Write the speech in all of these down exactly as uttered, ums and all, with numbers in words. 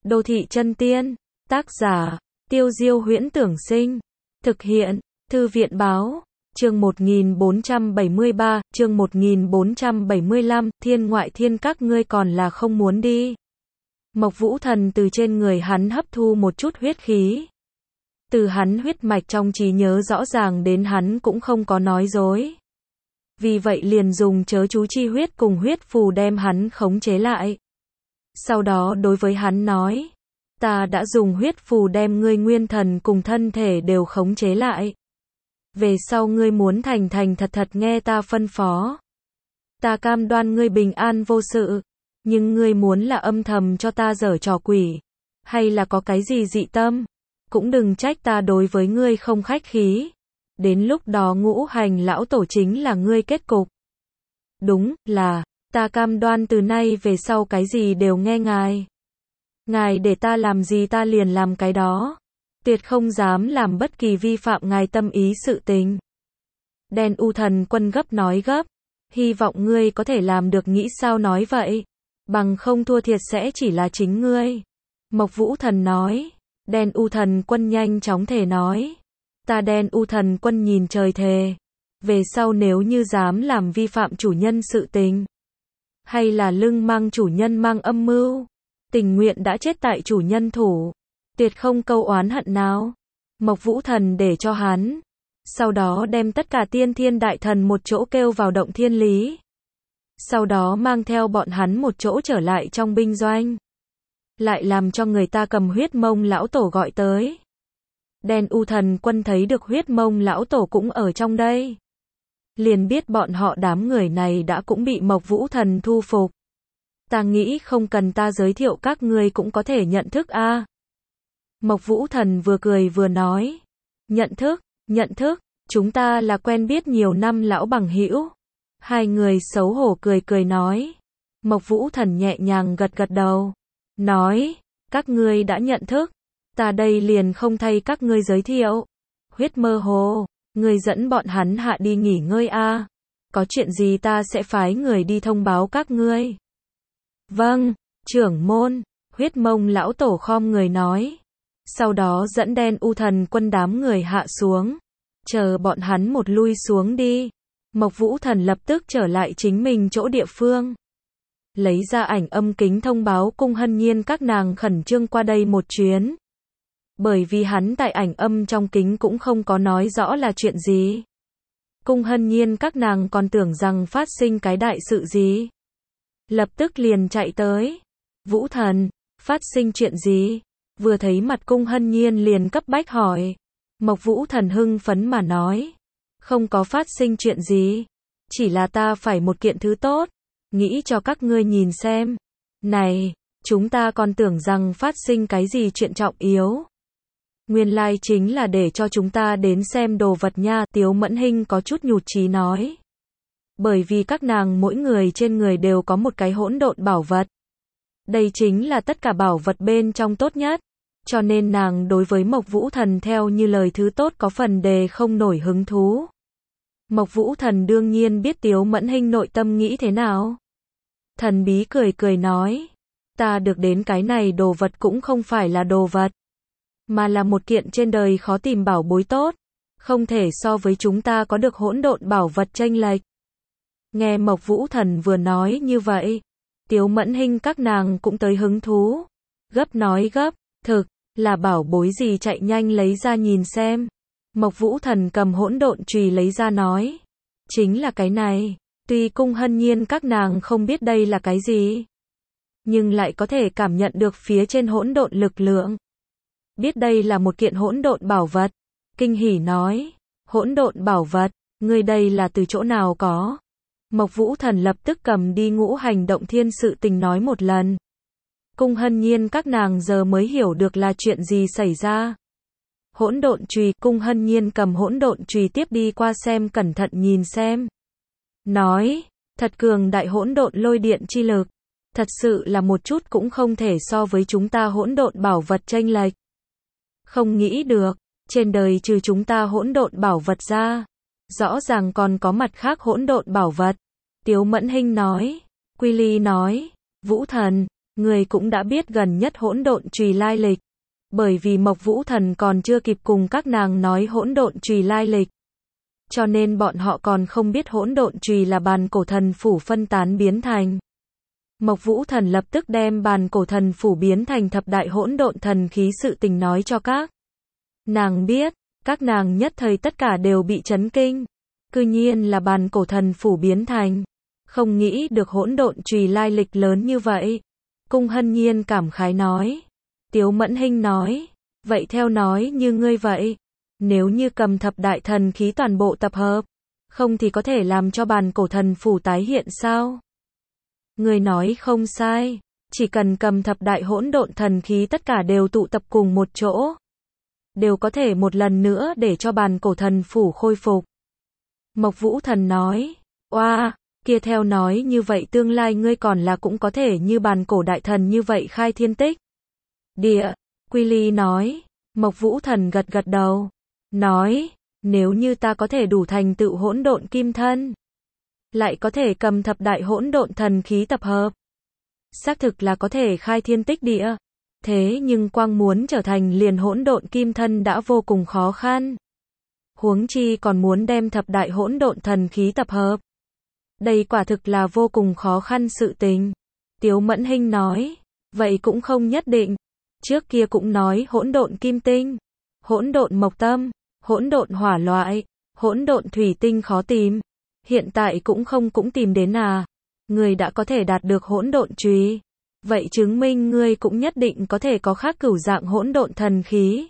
Đô thị chân tiên, tác giả, Tiêu Diêu Huyễn Tưởng Sinh, thực hiện, Thư viện Báo, chương một nghìn bốn trăm bảy mươi ba, chương một nghìn bốn trăm bảy mươi lăm, thiên ngoại thiên các ngươi còn là không muốn đi. Mộc Vũ Thần từ trên người hắn hấp thu một chút huyết khí. Từ hắn huyết mạch trong trí nhớ rõ ràng đến hắn cũng không có nói dối. Vì vậy liền dùng chớ chú chi huyết cùng huyết phù đem hắn khống chế lại. Sau đó đối với hắn nói, ta đã dùng huyết phù đem ngươi nguyên thần cùng thân thể đều khống chế lại. Về sau ngươi muốn thành thành thật thật nghe ta phân phó. Ta cam đoan ngươi bình an vô sự, nhưng ngươi muốn là âm thầm cho ta giở trò quỷ, hay là có cái gì dị tâm, cũng đừng trách ta đối với ngươi không khách khí. Đến lúc đó ngũ hành lão tổ chính là ngươi kết cục. Đúng là, ta cam đoan từ nay về sau cái gì đều nghe ngài. Ngài để ta làm gì ta liền làm cái đó. Tuyệt không dám làm bất kỳ vi phạm ngài tâm ý sự tình. Đen U Thần Quân gấp nói gấp. Hy vọng ngươi có thể làm được, nghĩ sao nói vậy. Bằng không thua thiệt sẽ chỉ là chính ngươi. Mộc Vũ Thần nói. Đen U Thần Quân nhanh chóng thề nói. Ta Đen U Thần Quân nhìn trời thề. Về sau nếu như dám làm vi phạm chủ nhân sự tình, hay là lưng mang chủ nhân mang âm mưu, tình nguyện đã chết tại chủ nhân thủ, tuyệt không câu oán hận nào. Mộc Vũ Thần để cho hắn, sau đó đem tất cả tiên thiên đại thần một chỗ kêu vào động thiên lý. Sau đó mang theo bọn hắn một chỗ trở lại trong binh doanh. Lại làm cho người ta cầm huyết mông lão tổ gọi tới. Đen U Thần Quân thấy được huyết mông lão tổ cũng ở trong đây. Liền biết bọn họ đám người này đã cũng bị Mộc Vũ Thần thu phục. Ta nghĩ không cần ta giới thiệu các ngươi cũng có thể nhận thức a. À. Mộc Vũ Thần vừa cười vừa nói. Nhận thức, nhận thức, chúng ta là quen biết nhiều năm lão bằng hữu. Hai người xấu hổ cười cười nói. Mộc Vũ Thần nhẹ nhàng gật gật đầu. Nói, các ngươi đã nhận thức. Ta đây liền không thay các ngươi giới thiệu. Huyết Mơ Hồ, ngươi dẫn bọn hắn hạ đi nghỉ ngơi a. À. Có chuyện gì ta sẽ phái người đi thông báo các ngươi. Vâng, trưởng môn. Huyết mông lão tổ khom người nói. Sau đó dẫn Đen U Thần Quân đám người hạ xuống. Chờ bọn hắn một lui xuống đi. Mộc Vũ Thần lập tức trở lại chính mình chỗ địa phương. Lấy ra ảnh âm kính thông báo Cung Hân Nhiên các nàng khẩn trương qua đây một chuyến. Bởi vì hắn tại ảnh âm trong kính cũng không có nói rõ là chuyện gì. Cung Hân Nhiên các nàng còn tưởng rằng phát sinh cái đại sự gì. Lập tức liền chạy tới. Vũ Thần, phát sinh chuyện gì? Vừa thấy mặt Cung Hân Nhiên liền cấp bách hỏi. Mộc Vũ Thần hưng phấn mà nói. Không có phát sinh chuyện gì. Chỉ là ta phải một kiện thứ tốt. Nghĩ cho các ngươi nhìn xem. Này, chúng ta còn tưởng rằng phát sinh cái gì chuyện trọng yếu. Nguyên lai chính là để cho chúng ta đến xem đồ vật nha. Tiếu Mẫn Hinh có chút nhụt chí nói. Bởi vì các nàng mỗi người trên người đều có một cái hỗn độn bảo vật. Đây chính là tất cả bảo vật bên trong tốt nhất. Cho nên nàng đối với Mộc Vũ Thần theo như lời thứ tốt có phần đề không nổi hứng thú. Mộc Vũ Thần đương nhiên biết Tiếu Mẫn Hinh nội tâm nghĩ thế nào. Thần bí cười cười nói. Ta được đến cái này đồ vật cũng không phải là đồ vật. Mà là một kiện trên đời khó tìm bảo bối tốt. Không thể so với chúng ta có được hỗn độn bảo vật chênh lệch. Nghe Mộc Vũ Thần vừa nói như vậy. Tiếu Mẫn Hinh các nàng cũng tới hứng thú. Gấp nói gấp. Thực, là bảo bối gì chạy nhanh lấy ra nhìn xem. Mộc Vũ Thần cầm hỗn độn chùy lấy ra nói. Chính là cái này. Tuy Cung Hân Nhiên các nàng không biết đây là cái gì. Nhưng lại có thể cảm nhận được phía trên hỗn độn lực lượng. Biết đây là một kiện hỗn độn bảo vật. Kinh hỉ nói. Hỗn độn bảo vật, ngươi đây là từ chỗ nào có? Mộc Vũ Thần lập tức cầm đi ngũ hành động thiên sự tình nói một lần. Cung Hân Nhiên các nàng giờ mới hiểu được là chuyện gì xảy ra. Hỗn độn chùy, Cung Hân Nhiên cầm hỗn độn chùy tiếp đi qua xem cẩn thận nhìn xem. Nói, thật cường đại hỗn độn lôi điện chi lực. Thật sự là một chút cũng không thể so với chúng ta hỗn độn bảo vật chênh lệch. Không nghĩ được, trên đời trừ chúng ta hỗn độn bảo vật ra, rõ ràng còn có mặt khác hỗn độn bảo vật. Tiếu Mẫn Hinh nói, Quy Ly nói, Vũ Thần, Người cũng đã biết gần nhất hỗn độn chùy lai lịch. Bởi vì Mộc Vũ Thần còn chưa kịp cùng các nàng nói hỗn độn chùy lai lịch. Cho nên bọn họ còn không biết hỗn độn chùy là bàn cổ thần phủ phân tán biến thành. Mộc Vũ Thần lập tức đem bàn cổ thần phủ biến thành thập đại hỗn độn thần khí sự tình nói cho các nàng biết, các nàng nhất thời tất cả đều bị chấn kinh. Cư nhiên là bàn cổ thần phủ biến thành, không nghĩ được hỗn độn chùy lai lịch lớn như vậy. Cung Hân Nhiên cảm khái nói. Tiếu Mẫn Hinh nói, vậy theo nói như ngươi vậy, nếu như cầm thập đại thần khí toàn bộ tập hợp, không thì có thể làm cho bàn cổ thần phủ tái hiện sao? Ngươi nói không sai, chỉ cần cầm thập đại hỗn độn thần khí tất cả đều tụ tập cùng một chỗ, đều có thể một lần nữa để cho bàn cổ thần phủ khôi phục. Mộc Vũ Thần nói, oa, kia theo nói như vậy tương lai ngươi còn là cũng có thể như bàn cổ đại thần như vậy khai thiên tích địa. Quy Ly nói. Mộc Vũ Thần gật gật đầu, nói, nếu như ta có thể đủ thành tựu hỗn độn kim thân, lại có thể cầm thập đại hỗn độn thần khí tập hợp, xác thực là có thể khai thiên tích địa. Thế nhưng quang muốn trở thành liền hỗn độn kim thân đã vô cùng khó khăn. Huống chi còn muốn đem thập đại hỗn độn thần khí tập hợp. Đây quả thực là vô cùng khó khăn sự tình. Tiếu Mẫn Hinh nói, vậy cũng không nhất định. Trước kia cũng nói hỗn độn kim tinh, hỗn độn mộc tâm, hỗn độn hỏa loại, hỗn độn thủy tinh khó tìm. Hiện tại cũng không cũng tìm đến à. Người đã có thể đạt được hỗn độn chùy, vậy chứng minh ngươi cũng nhất định có thể có khác cửu dạng hỗn độn thần khí.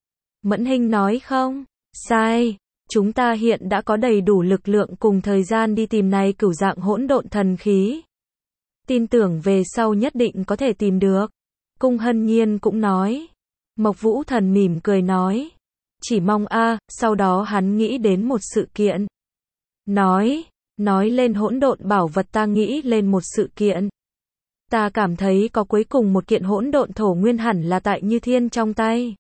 Mẫn Hinh nói không, sai, chúng ta hiện đã có đầy đủ lực lượng cùng thời gian đi tìm này cửu dạng hỗn độn thần khí. Tin tưởng về sau nhất định có thể tìm được. Cung Hân Nhiên cũng nói. Mộc Vũ Thần mỉm cười nói, chỉ mong a, sau đó hắn nghĩ đến một sự kiện. Nói, nói lên hỗn độn bảo vật ta nghĩ lên một sự kiện. Ta cảm thấy có cuối cùng một kiện hỗn độn thổ nguyên hẳn là tại Như Thiên trong tay.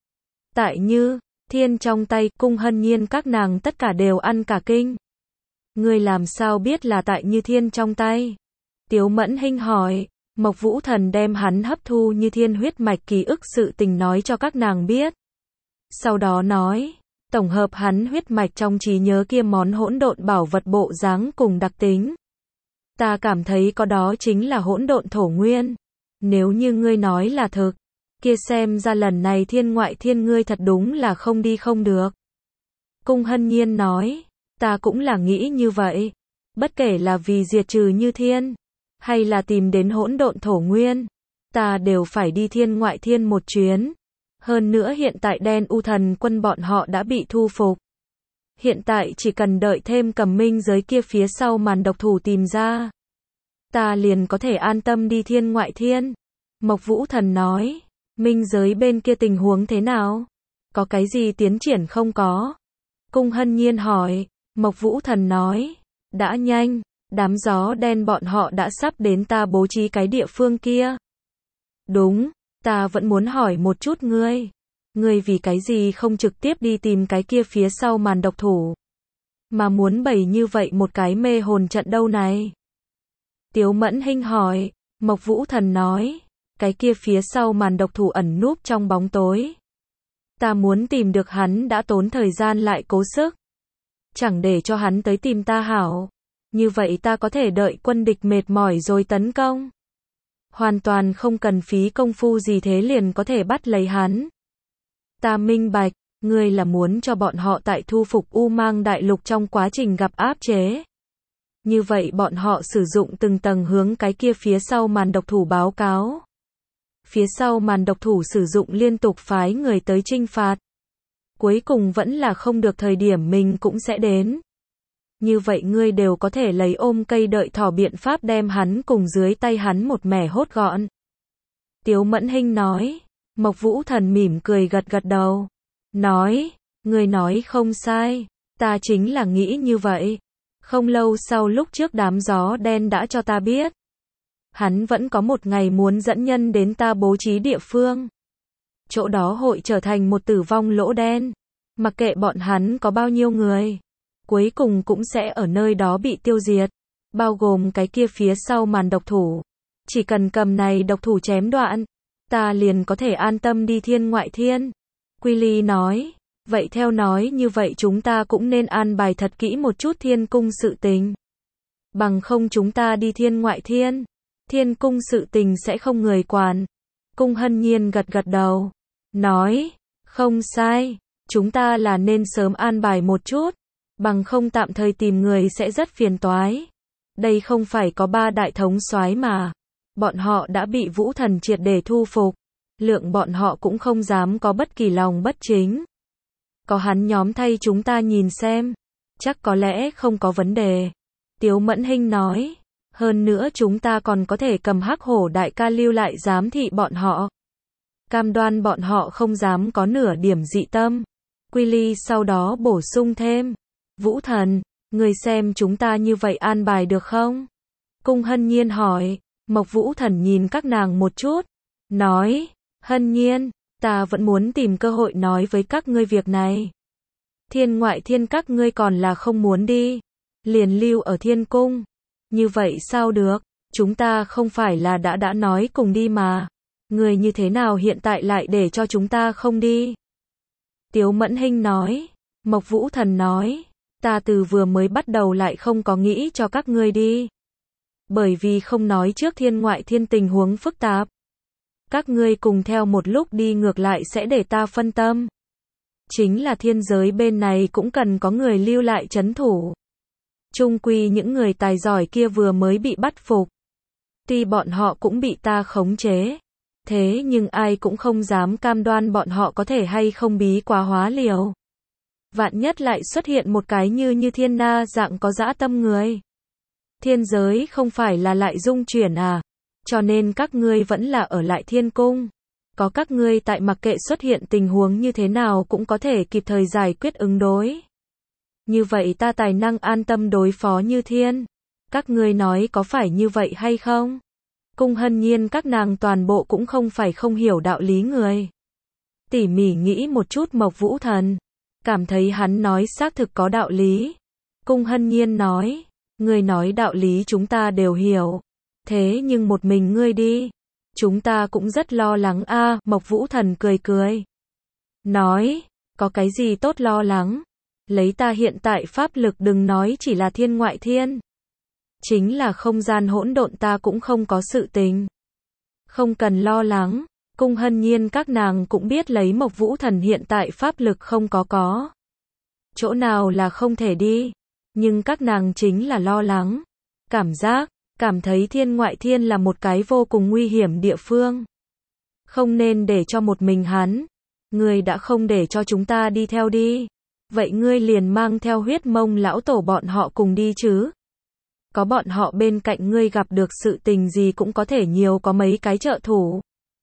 Tại Như Thiên trong tay, Cung Hân Nhiên các nàng tất cả đều ăn cả kinh. Ngươi làm sao biết là tại Như Thiên trong tay? Tiếu Mẫn Hinh hỏi. Mộc Vũ Thần đem hắn hấp thu Như Thiên huyết mạch ký ức sự tình nói cho các nàng biết. Sau đó nói, tổng hợp hắn huyết mạch trong trí nhớ kia món hỗn độn bảo vật bộ dáng cùng đặc tính. Ta cảm thấy có đó chính là hỗn độn thổ nguyên. Nếu như ngươi nói là thực, kia xem ra lần này thiên ngoại thiên ngươi thật đúng là không đi không được. Cung Hân Nhiên nói, ta cũng là nghĩ như vậy. Bất kể là vì diệt trừ Như Thiên, hay là tìm đến hỗn độn thổ nguyên, ta đều phải đi thiên ngoại thiên một chuyến. Hơn nữa hiện tại đen u thần quân bọn họ đã bị thu phục. Hiện tại chỉ cần đợi thêm Cầm Minh giới kia phía sau màn độc thủ tìm ra, ta liền có thể an tâm đi thiên ngoại thiên. Mộc Vũ Thần nói, Minh giới bên kia tình huống thế nào? Có cái gì tiến triển không có? Cung Hân Nhiên hỏi. Mộc Vũ Thần nói, đã nhanh, đám gió đen bọn họ đã sắp đến ta bố trí cái địa phương kia. Đúng, ta vẫn muốn hỏi một chút ngươi. Ngươi vì cái gì không trực tiếp đi tìm cái kia phía sau màn độc thủ, mà muốn bày như vậy một cái mê hồn trận đâu này? Tiếu Mẫn Hinh hỏi. Mộc Vũ Thần nói, cái kia phía sau màn độc thủ ẩn núp trong bóng tối. Ta muốn tìm được hắn đã tốn thời gian lại cố sức. Chẳng để cho hắn tới tìm ta hảo. Như vậy ta có thể đợi quân địch mệt mỏi rồi tấn công. Hoàn toàn không cần phí công phu gì thế liền có thể bắt lấy hắn. Ta minh bạch, ngươi là muốn cho bọn họ tại thu phục U Mang Đại Lục trong quá trình gặp áp chế. Như vậy bọn họ sử dụng từng tầng hướng cái kia phía sau màn độc thủ báo cáo. Phía sau màn độc thủ sử dụng liên tục phái người tới trinh phạt. Cuối cùng vẫn là không được thời điểm mình cũng sẽ đến. Như vậy ngươi đều có thể lấy ôm cây đợi thỏ biện pháp đem hắn cùng dưới tay hắn một mẻ hốt gọn. Tiếu Mẫn Hinh nói. Mộc Vũ Thần mỉm cười gật gật đầu. Nói, ngươi nói không sai, ta chính là nghĩ như vậy. Không lâu sau lúc trước đám gió đen đã cho ta biết. Hắn vẫn có một ngày muốn dẫn nhân đến ta bố trí địa phương. Chỗ đó hội trở thành một tử vong lỗ đen. Mặc kệ bọn hắn có bao nhiêu người, cuối cùng cũng sẽ ở nơi đó bị tiêu diệt. Bao gồm cái kia phía sau màn độc thủ. Chỉ cần cầm này độc thủ chém đoạn, ta liền có thể an tâm đi thiên ngoại thiên. Quy Ly nói, vậy theo nói như vậy chúng ta cũng nên an bài thật kỹ một chút thiên cung sự tình. Bằng không chúng ta đi thiên ngoại thiên, thiên cung sự tình sẽ không người quản. Cung Hân Nhiên gật gật đầu, nói, không sai, chúng ta là nên sớm an bài một chút, bằng không tạm thời tìm người sẽ rất phiền toái. Đây không phải có ba đại thống soái mà, bọn họ đã bị Vũ Thần triệt để thu phục, lượng bọn họ cũng không dám có bất kỳ lòng bất chính. Có hắn nhóm thay chúng ta nhìn xem, chắc có lẽ không có vấn đề. Tiếu Mẫn Hinh nói, hơn nữa chúng ta còn có thể cầm Hắc Hổ đại ca lưu lại giám thị bọn họ. Cam đoan bọn họ không dám có nửa điểm dị tâm. Quy Ly sau đó bổ sung thêm, Vũ Thần, người xem chúng ta như vậy an bài được không? Cung Hân Nhiên hỏi, Mộc Vũ Thần nhìn các nàng một chút, nói, Hân Nhiên, ta vẫn muốn tìm cơ hội nói với các ngươi việc này. Thiên ngoại thiên các ngươi còn là không muốn đi, liền lưu ở thiên cung. Như vậy sao được, chúng ta không phải là đã đã nói cùng đi mà. Người như thế nào hiện tại lại để cho chúng ta không đi? Tiếu Mẫn Hinh nói, Mộc Vũ Thần nói, ta từ vừa mới bắt đầu lại không có nghĩ cho các ngươi đi. Bởi vì không nói trước thiên ngoại thiên tình huống phức tạp. Các ngươi cùng theo một lúc đi ngược lại sẽ để ta phân tâm. Chính là thiên giới bên này cũng cần có người lưu lại trấn thủ. Chung quy những người tài giỏi kia vừa mới bị bắt phục. Tuy bọn họ cũng bị ta khống chế. Thế nhưng ai cũng không dám cam đoan bọn họ có thể hay không bí quá hóa liều. Vạn nhất lại xuất hiện một cái như như thiên na dạng có dã tâm người. Thiên giới không phải là lại dung chuyển à? Cho nên các ngươi vẫn là ở lại thiên cung. Có các ngươi tại mặc kệ xuất hiện tình huống như thế nào cũng có thể kịp thời giải quyết ứng đối. Như vậy ta tài năng an tâm đối phó như thiên. Các ngươi nói có phải như vậy hay không? Cung Hân Nhiên các nàng toàn bộ cũng không phải không hiểu đạo lý người. Tỉ mỉ nghĩ một chút Mộc Vũ Thần, cảm thấy hắn nói xác thực có đạo lý. Cung Hân Nhiên nói, ngươi nói đạo lý chúng ta đều hiểu. Thế nhưng một mình ngươi đi, chúng ta cũng rất lo lắng a. À, Mộc Vũ Thần cười cười. Nói, có cái gì tốt lo lắng. Lấy ta hiện tại pháp lực đừng nói chỉ là thiên ngoại thiên. Chính là không gian hỗn độn ta cũng không có sự tình. Không cần lo lắng. Cung Hân Nhiên các nàng cũng biết lấy Mộc Vũ Thần hiện tại pháp lực không có có. Chỗ nào là không thể đi. Nhưng các nàng chính là lo lắng. Cảm giác, cảm thấy thiên ngoại thiên là một cái vô cùng nguy hiểm địa phương. Không nên để cho một mình hắn. Ngươi đã không để cho chúng ta đi theo đi. Vậy ngươi liền mang theo Huyết Mông lão tổ bọn họ cùng đi chứ. Có bọn họ bên cạnh ngươi gặp được sự tình gì cũng có thể nhiều có mấy cái trợ thủ.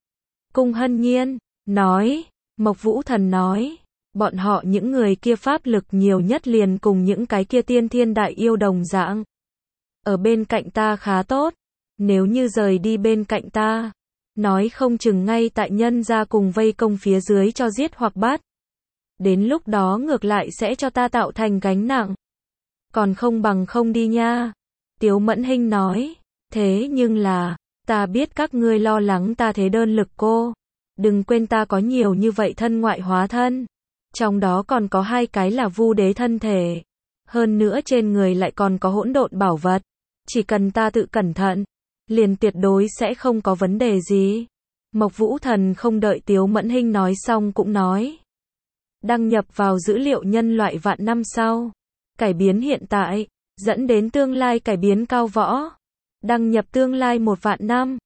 Cung Hân Nhiên nói, Mộc Vũ Thần nói, bọn họ những người kia pháp lực nhiều nhất liền cùng những cái kia tiên thiên đại yêu đồng dạng. Ở bên cạnh ta khá tốt, nếu như rời đi bên cạnh ta, nói không chừng ngay tại nhân gia cùng vây công phía dưới cho giết hoặc bắt. Đến lúc đó ngược lại sẽ cho ta tạo thành gánh nặng. Còn không bằng không đi nha. Tiếu Mẫn Hinh nói, thế nhưng là, ta biết các ngươi lo lắng ta thế đơn lực cô. Đừng quên ta có nhiều như vậy thân ngoại hóa thân. Trong đó còn có hai cái là vu đế thân thể. Hơn nữa trên người lại còn có hỗn độn bảo vật. Chỉ cần ta tự cẩn thận, liền tuyệt đối sẽ không có vấn đề gì. Mộc Vũ Thần không đợi Tiếu Mẫn Hinh nói xong cũng nói. Đăng nhập vào dữ liệu nhân loại vạn năm sau. Cải biến hiện tại, dẫn đến tương lai cải biến cao võ. Đăng nhập tương lai một vạn năm.